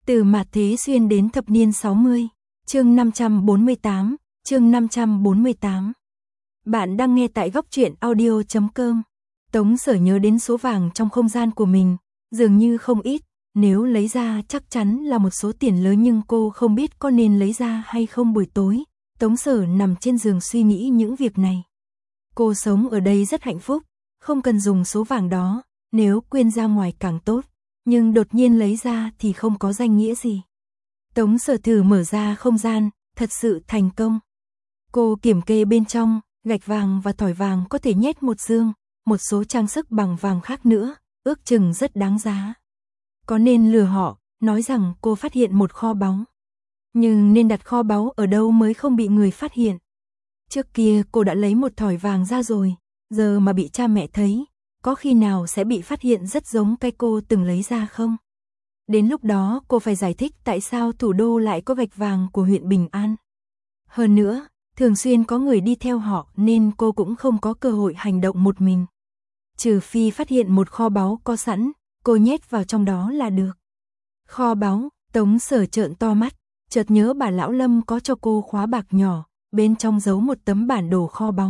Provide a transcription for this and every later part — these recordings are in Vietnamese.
Từ mạt thế xuyên đến thập niên 60, chương 548, chương 548. Bạn đang nghe tại góc truyện audio.com. Tống Sở nhớ đến số vàng trong không gian của mình, dường như không ít, nếu lấy ra chắc chắn là một số tiền lớn nhưng cô không biết có nên lấy ra hay không. Buổi tối, Tống Sở nằm trên giường suy nghĩ những việc này. Cô sống ở đây rất hạnh phúc, không cần dùng số vàng đó, nếu quyên ra ngoài càng tốt. Nhưng đột nhiên lấy ra thì không có danh nghĩa gì. Tống Sở thử mở ra không gian, thật sự thành công. Cô kiểm kê bên trong, gạch vàng và thỏi vàng có thể nhét một dương, một số trang sức bằng vàng khác nữa, ước chừng rất đáng giá. Có nên lừa họ, nói rằng cô phát hiện một kho báu. Nhưng nên đặt kho báu ở đâu mới không bị người phát hiện. Trước kia cô đã lấy một thỏi vàng ra rồi, giờ mà bị cha mẹ thấy, có khi nào sẽ bị phát hiện rất giống cái cô từng lấy ra không? Đến lúc đó cô phải giải thích tại sao thủ đô lại có gạch vàng của huyện Bình An. Hơn nữa, thường xuyên có người đi theo họ nên cô cũng không có cơ hội hành động một mình. Trừ phi phát hiện một kho báu có sẵn, cô nhét vào trong đó là được. Kho báu, Tống Sở trợn to mắt, chợt nhớ bà lão Lâm có cho cô khóa bạc nhỏ, bên trong giấu một tấm bản đồ kho báu.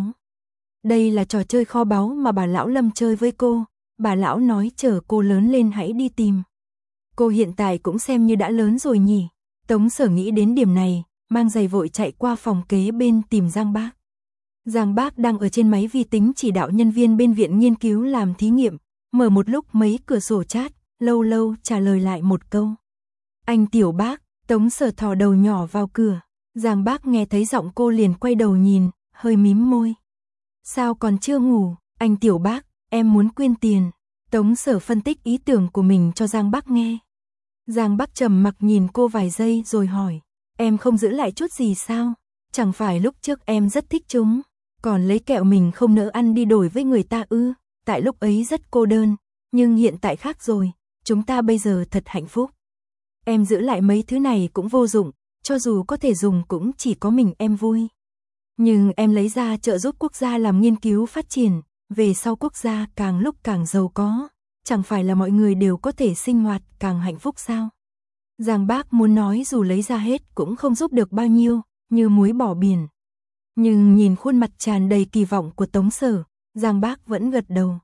Đây là trò chơi kho báu mà bà lão Lâm chơi với cô, bà lão nói chờ cô lớn lên hãy đi tìm. Cô hiện tại cũng xem như đã lớn rồi nhỉ. Tống Sở nghĩ đến điểm này, mang giày vội chạy qua phòng kế bên tìm Giang Bác. Giang Bác đang ở trên máy vi tính chỉ đạo nhân viên bên viện nghiên cứu làm thí nghiệm, mở một lúc mấy cửa sổ chat, lâu lâu trả lời lại một câu. Anh Tiểu Bác, Tống Sở thò đầu nhỏ vào cửa. Giang Bác nghe thấy giọng cô liền quay đầu nhìn, hơi mím môi. Sao còn chưa ngủ, anh Tiểu Bác, em muốn quyên tiền. Tống Sở phân tích ý tưởng của mình cho Giang Bác nghe. Giang Bác trầm mặc nhìn cô vài giây rồi hỏi, em không giữ lại chút gì sao? Chẳng phải lúc trước em rất thích chúng, còn lấy kẹo mình không nỡ ăn đi đổi với người ta ư? Tại lúc ấy rất cô đơn, nhưng hiện tại khác rồi, chúng ta bây giờ thật hạnh phúc. Em giữ lại mấy thứ này cũng vô dụng, cho dù có thể dùng cũng chỉ có mình em vui. Nhưng em lấy ra trợ giúp quốc gia làm nghiên cứu phát triển, về sau quốc gia càng lúc càng giàu có, chẳng phải là mọi người đều có thể sinh hoạt càng hạnh phúc sao? Giang Bác muốn nói dù lấy ra hết cũng không giúp được bao nhiêu, như muối bỏ biển. Nhưng nhìn khuôn mặt tràn đầy kỳ vọng của Tống Sở, Giang Bác vẫn gật đầu.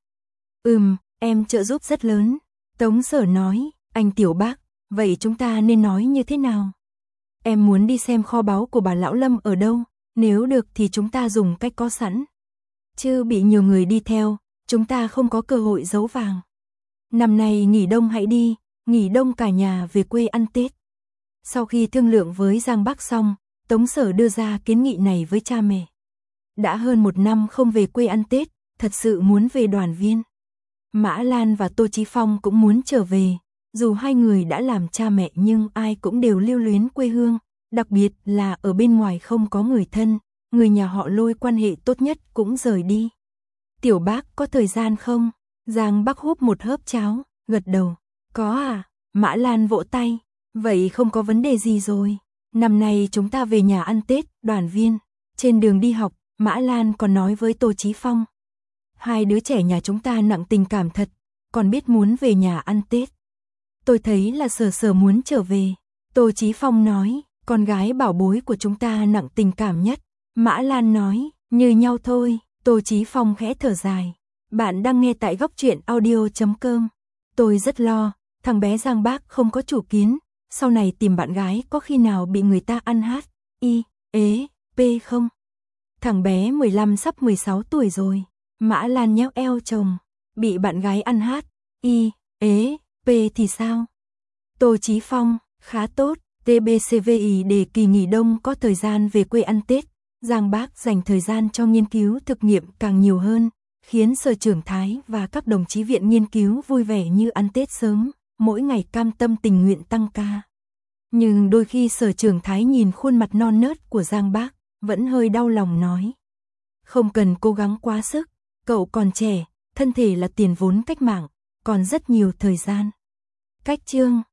Em trợ giúp rất lớn. Tống Sở nói, anh Tiểu Bác, vậy chúng ta nên nói như thế nào? Em muốn đi xem kho báu của bà lão Lâm ở đâu, nếu được thì chúng ta dùng cách có sẵn. Chứ bị nhiều người đi theo, chúng ta không có cơ hội giấu vàng. Năm nay nghỉ đông hãy đi, nghỉ đông cả nhà về quê ăn Tết. Sau khi thương lượng với Giang Bác xong, Tống Sở đưa ra kiến nghị này với cha mẹ. Đã hơn 1 năm không về quê ăn Tết, thật sự muốn về đoàn viên. Mã Lan và Tô Chí Phong cũng muốn trở về, dù hai người đã làm cha mẹ nhưng ai cũng đều lưu luyến quê hương, đặc biệt là ở bên ngoài không có người thân, người nhà họ Lôi quan hệ tốt nhất cũng rời đi. Tiểu Bác có thời gian không? Giang Bác húp một hớp cháo, gật đầu. Có à? Mã Lan vỗ tay. Vậy không có vấn đề gì rồi. Năm nay chúng ta về nhà ăn Tết, đoàn viên. Trên đường đi học, Mã Lan còn nói với Tô Chí Phong. Hai đứa trẻ nhà chúng ta nặng tình cảm thật, còn biết muốn về nhà ăn Tết. Tôi thấy là Sở Sở muốn trở về. Tô Chí Phong nói, con gái bảo bối của chúng ta nặng tình cảm nhất. Mã Lan nói, như nhau thôi. Tô Chí Phong khẽ thở dài. Bạn đang nghe tại góc truyện audio.com. Tôi rất lo, thằng bé Giang Bác không có chủ kiến, sau này tìm bạn gái có khi nào bị người ta ăn hát, p không? Thằng bé 15 sắp 16 tuổi rồi. Mã Lan nhéo eo chồng, bị bạn gái ăn hát, p thì sao? Tô Chí Phong, khá tốt, TBCVI để kỳ nghỉ đông có thời gian về quê ăn Tết. Giang Bác dành thời gian cho nghiên cứu thực nghiệm càng nhiều hơn, khiến Sở trưởng Thái và các đồng chí viện nghiên cứu vui vẻ như ăn Tết sớm, mỗi ngày cam tâm tình nguyện tăng ca. Nhưng đôi khi Sở trưởng Thái nhìn khuôn mặt non nớt của Giang Bác, vẫn hơi đau lòng nói. Không cần cố gắng quá sức, cậu còn trẻ, thân thể là tiền vốn cách mạng, còn rất nhiều thời gian. Cách chương